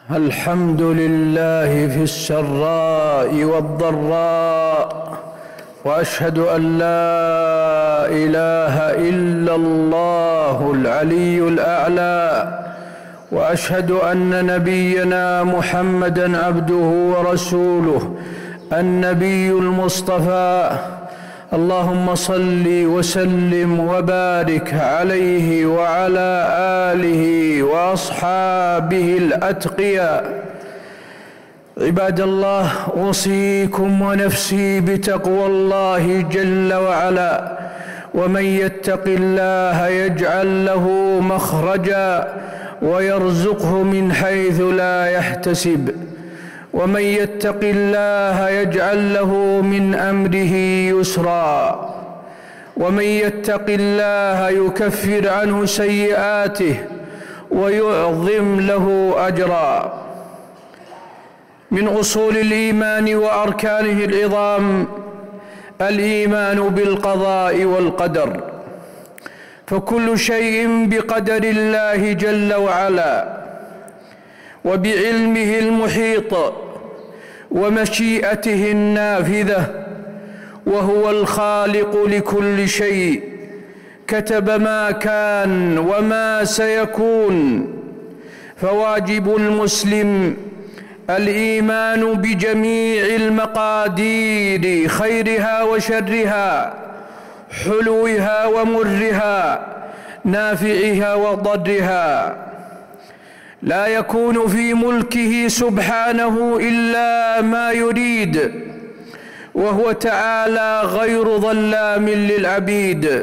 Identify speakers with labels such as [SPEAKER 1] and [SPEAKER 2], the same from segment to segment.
[SPEAKER 1] الحمد لله في السراء والضراء، وأشهد أن لا إله إلا الله العلي الأعلى، وأشهد أن نبينا محمدًا عبده ورسوله النبي المصطفى. اللهم صل وسلم وبارك عليه وعلى آله وأصحابه الأتقياء. عباد الله، أوصيكم ونفسي بتقوى الله جل وعلا. ومن يتق الله يجعل له مخرجا ويرزقه من حيث لا يحتسب، ومن يتق الله يجعل له من أمره يسرا، ومن يتق الله يكفر عنه سيئاته ويعظم له أجرا. من أصول الإيمان وأركانه العظام الإيمان بالقضاء والقدر، فكل شيء بقدر الله جل وعلا وبعلمه المحيط ومشيئته النافذة، وهو الخالق لكل شيء، كتب ما كان وما سيكون. فواجب المسلم الإيمان بجميع المقادير، خيرها وشرها، حلوها ومرها، نافعها وضرها. لا يكون في ملكه سبحانه إلا ما يريد، وهو تعالى غير ظلام للعبيد.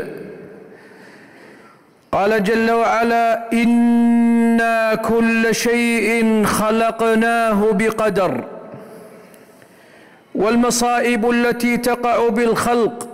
[SPEAKER 1] قال جل وعلا: إنا كل شيء خلقناه بقدر. والمصائب التي تقع بالخلق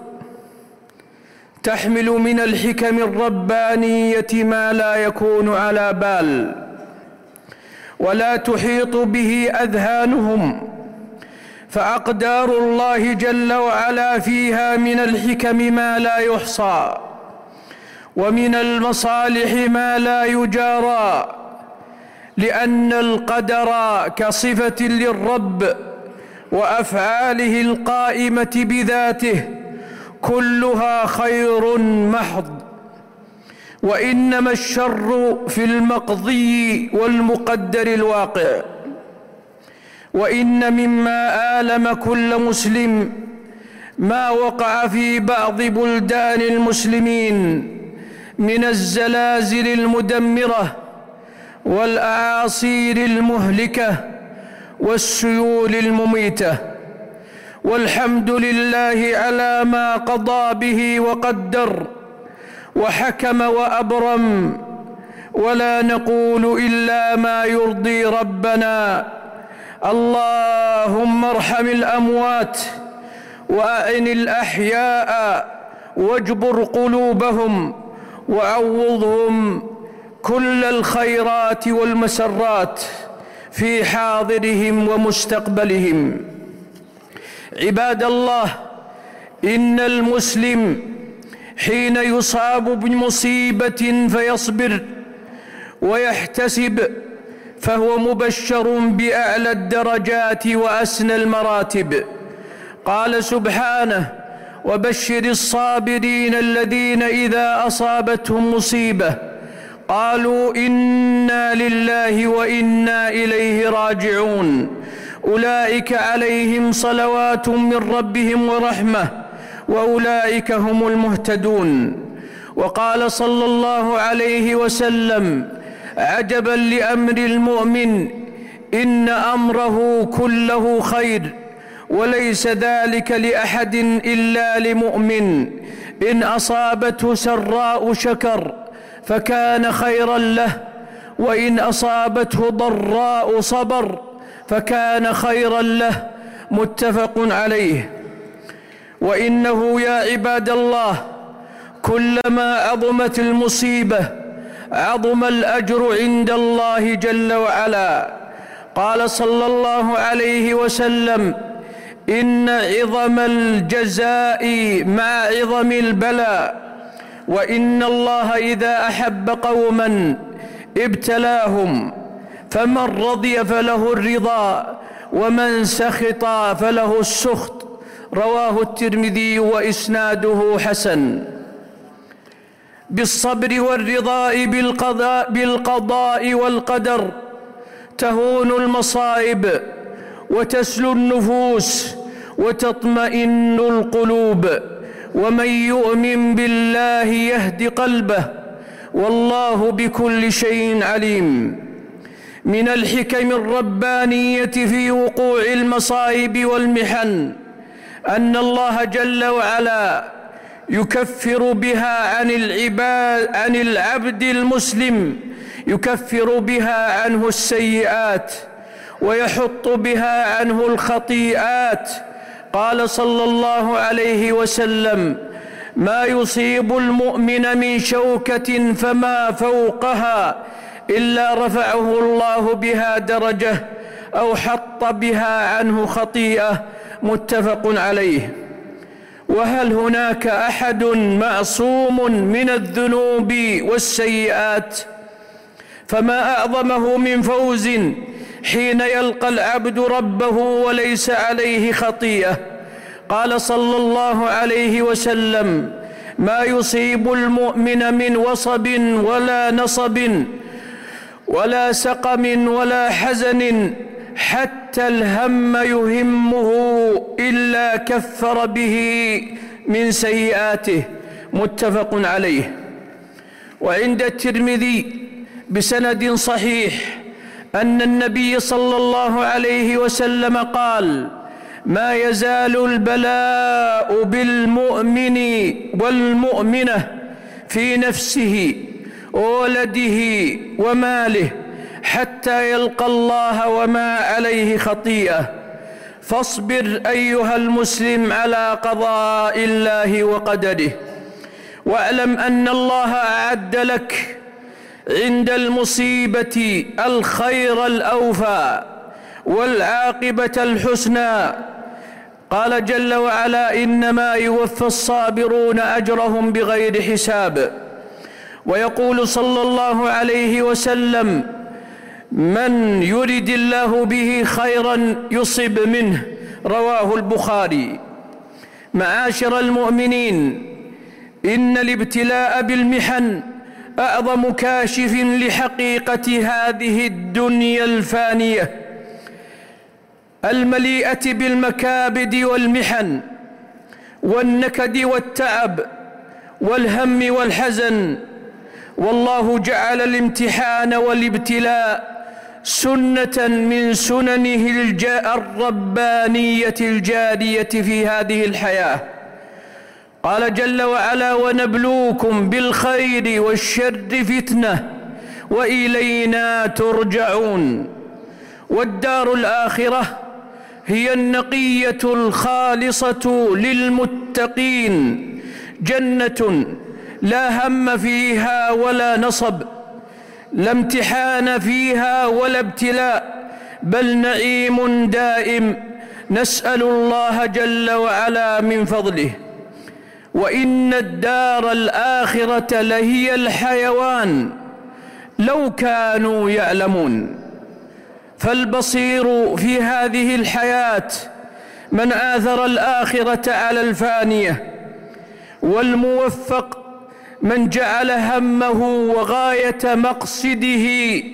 [SPEAKER 1] تحمل من الحكم الربانية ما لا يكون على بال، ولا تحيط به أذهانهم، فأقدار الله جل وعلا فيها من الحكم ما لا يحصى، ومن المصالح ما لا يجارى، لأن القدر كصفة للرب وأفعاله القائمة بذاته كلها خير محض، وإنما الشر في المقضي والمقدر الواقع. وإن مما آلم كل مسلم ما وقع في بعض بلدان المسلمين من الزلازل المدمرة والأعاصير المهلكة والسيول المميتة، والحمد لله على ما قضى به وقدر وحكم وأبرم، ولا نقول إلا ما يرضي ربنا. اللهم ارحم الأموات وأعن الأحياء واجبر قلوبهم وعوضهم كل الخيرات والمسرات في حاضرهم ومستقبلهم. عباد الله، إن المسلم حين يصاب بمصيبة فيصبر ويحتسب فهو مبشر بأعلى الدرجات وأسنى المراتب. قال سبحانه: وبشر الصابرين الذين إذا أصابتهم مصيبة قالوا إنا لله وإنا إليه راجعون أولئك عليهم صلوات من ربهم ورحمة وأولئك هم المهتدون. وقال صلى الله عليه وسلم: عجبا لأمر المؤمن، إن أمره كله خير، وليس ذلك لأحد إلا لمؤمن، إن أصابته سراء شكر فكان خيرا له، وإن أصابته ضراء صبر فكان خيرا له. متفق عليه. وإنه يا عباد الله كلما عظمت المصيبة عظم الأجر عند الله جل وعلا. قال صلى الله عليه وسلم: إن عظم الجزاء مع عظم البلاء، وإن الله إذا أحب قوما ابتلاهم فمن رضي فله الرضا ومن سخط فله السخط. رواه الترمذي وإسناده حسن. بالصبر والرضاء بالقضاء والقدر تهون المصائب وتسلو النفوس وتطمئن القلوب، ومن يؤمن بالله يهد قلبه، والله بكل شيء عليم. من الحكم الربانية في وقوع المصائب والمحن أن الله جل وعلا يكفر بها عن العبد المسلم، يكفر بها عنه السيئات ويحط بها عنه الخطيئات. قال صلى الله عليه وسلم: ما يصيب المؤمن من شوكة فما فوقها إلا رفعه الله بها درجة أو حط بها عنه خطيئة. متفق عليه. وهل هناك أحد معصوم من الذنوب والسيئات؟ فما أعظمه من فوز حين يلقى العبد ربه وليس عليه خطيئة. قال صلى الله عليه وسلم: ما يصيب المؤمن من وصب ولا نصب ولا سقم ولا حزن حتى الهم يهمه إلا كفر به من سيئاته. متفق عليه. وعند الترمذي بسند صحيح أن النبي صلى الله عليه وسلم قال: ما يزال البلاء بالمؤمن والمؤمنة في نفسه وولده وماله حتى يلقى الله وما عليه خطيئة. فاصبر أيها المسلم على قضاء الله وقدره، واعلم أن الله أعد لك عند المصيبة الخير الأوفى والعاقبة الحسنى. قال جل وعلا: إنما يوفى الصابرون أجرهم بغير حساب. ويقول صلى الله عليه وسلم: من يرد الله به خيرا يصب منه. رواه البخاري. معاشر المؤمنين، إن الابتلاء بالمحن أعظم كاشف لحقيقة هذه الدنيا الفانية المليئة بالمكابد والمحن والنكد والتعب والهم والحزن. والله جعل الامتحان والابتلاء سنة من سننه الربانية الجارية في هذه الحياة. قال جل وعلا: ونبلوكم بالخير والشر فتنة وإلينا ترجعون. والدار الآخرة هي النقية الخالصة للمتقين، جنة لا هم فيها ولا نصب، لا امتحان فيها ولا ابتلاء، بل نعيم دائم نسأل الله جل وعلا من فضله. وإن الدار الآخرة لهي الحيوان لو كانوا يعلمون. فالبصير في هذه الحياة من آثر الآخرة على الفانية، والموفق من جعل همه وغاية مقصده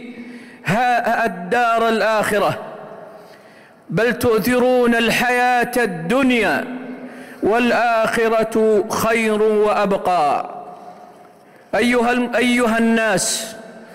[SPEAKER 1] الدار الآخرة. بل تؤثرون الحياة الدنيا والآخرة خير وأبقى. أيها الناس،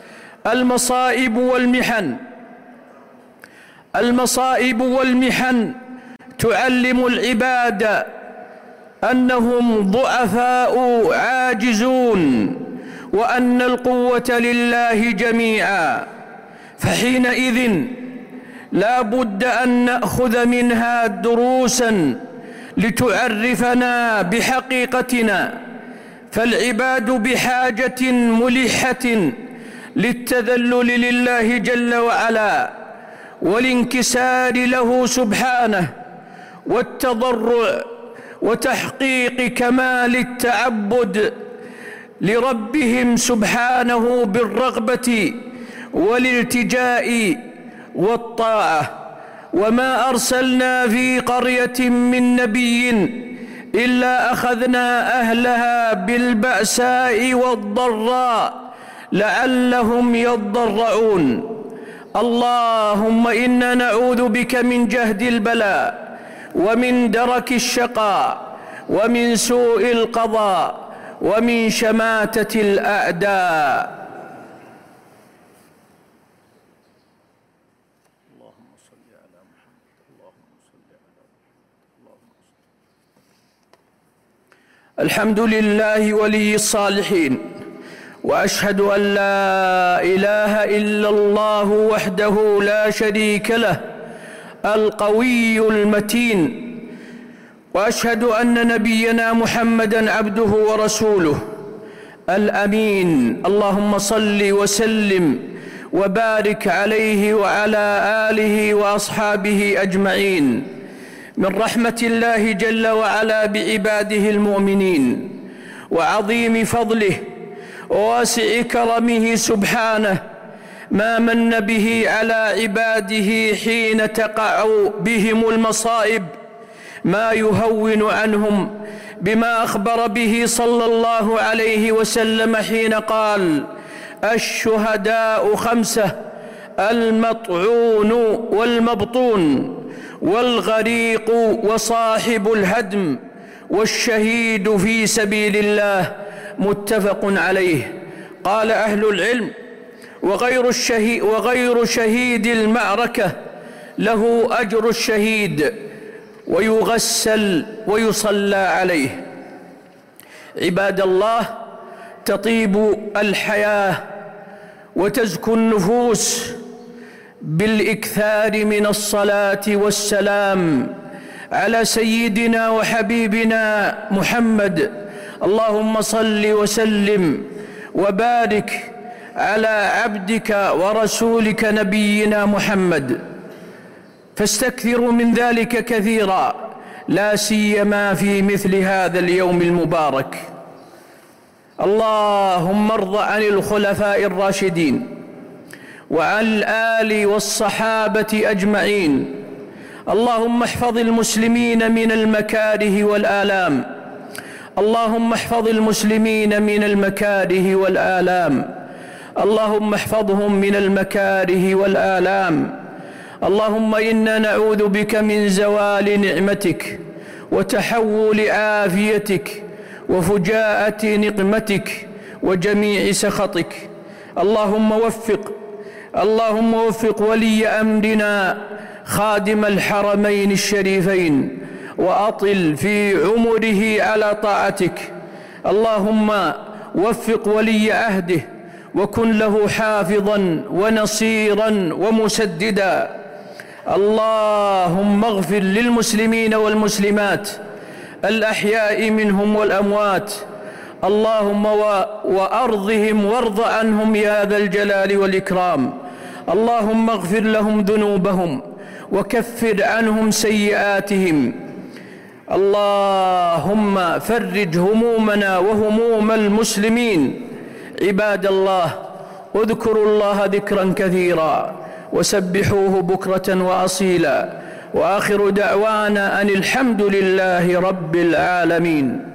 [SPEAKER 1] المصائب والمحن تعلم العباد أنهم ضعفاء عاجزون، وأن القوة لله جميعا. فحينئذ لا بد أن نأخذ منها دروسا لتعرفنا بحقيقتنا. فالعباد بحاجة ملحة للتذلل لله جل وعلا، والانكسار له سبحانه، والتضرع، وتحقيق كمال التعبد لربهم سبحانه بالرغبة والالتجاء والطاعة. وما أرسلنا في قرية من نبي إلا أخذنا أهلها بالبأساء والضراء لعلهم يضرعون. اللهم إنا نعوذ بك من جهد البلاء ومن درك الشقاء ومن سوء القضاء ومن شماتة الأعداء. اللهم صل على محمد. اللهم صل على محمد. الحمد لله ولي الصالحين، وأشهد أن لا إله إلا الله وحده لا شريك له القوي المتين، وأشهد أن نبينا محمدًا عبده ورسوله الأمين. اللهم صل وسلم وبارك عليه وعلى آله وأصحابه أجمعين. من رحمة الله جل وعلا بعباده المؤمنين وعظيم فضله وواسع كرمه سبحانه ما من به على عباده حين تقع بهم المصائب ما يهون عنهم، بما أخبر به صلى الله عليه وسلم حين قال: الشهداء 5: المطعون والمبطون والغريق وصاحب الهدم والشهيد في سبيل الله. متفق عليه. قال أهل العلم: وغير شهيد المعركة له أجر الشهيد ويغسل ويصلى عليه. عباد الله، تطيب الحياة وتزكو النفوس بالإكثار من الصلاة والسلام على سيدنا وحبيبنا محمد. اللهم صل وسلم وبارك على عبدك ورسولك نبينا محمد، فاستكثروا من ذلك كثيرا، لا سيما في مثل هذا اليوم المبارك. اللهم ارض عن الخلفاء الراشدين وعن الآل والصحابة أجمعين. اللهم احفظ المسلمين من المكاره والآلام. اللهم احفظ المسلمين من المكاره والآلام. اللهم احفظهم من المكاره والآلام. اللهم إنا نعوذ بك من زوال نعمتك وتحول عافيتك وفجاءة نقمتك وجميع سخطك. اللهم وفق ولي أمرنا خادم الحرمين الشريفين، وأطل في عمره على طاعتك. اللهم وفق ولي عهده وكن له حافظا ونصيرا ومسددا. اللهم اغفر للمسلمين والمسلمات الأحياء منهم والأموات. اللهم وأرضهم وارض عنهم يا ذا الجلال والإكرام. اللهم اغفر لهم ذنوبهم وكفر عنهم سيئاتهم. اللهم فرج همومنا وهموم المسلمين. عباد الله، اذكروا الله ذكرا كثيرا وسبحوه بكرة وأصيلا، وآخر دعوانا أن الحمد لله رب العالمين.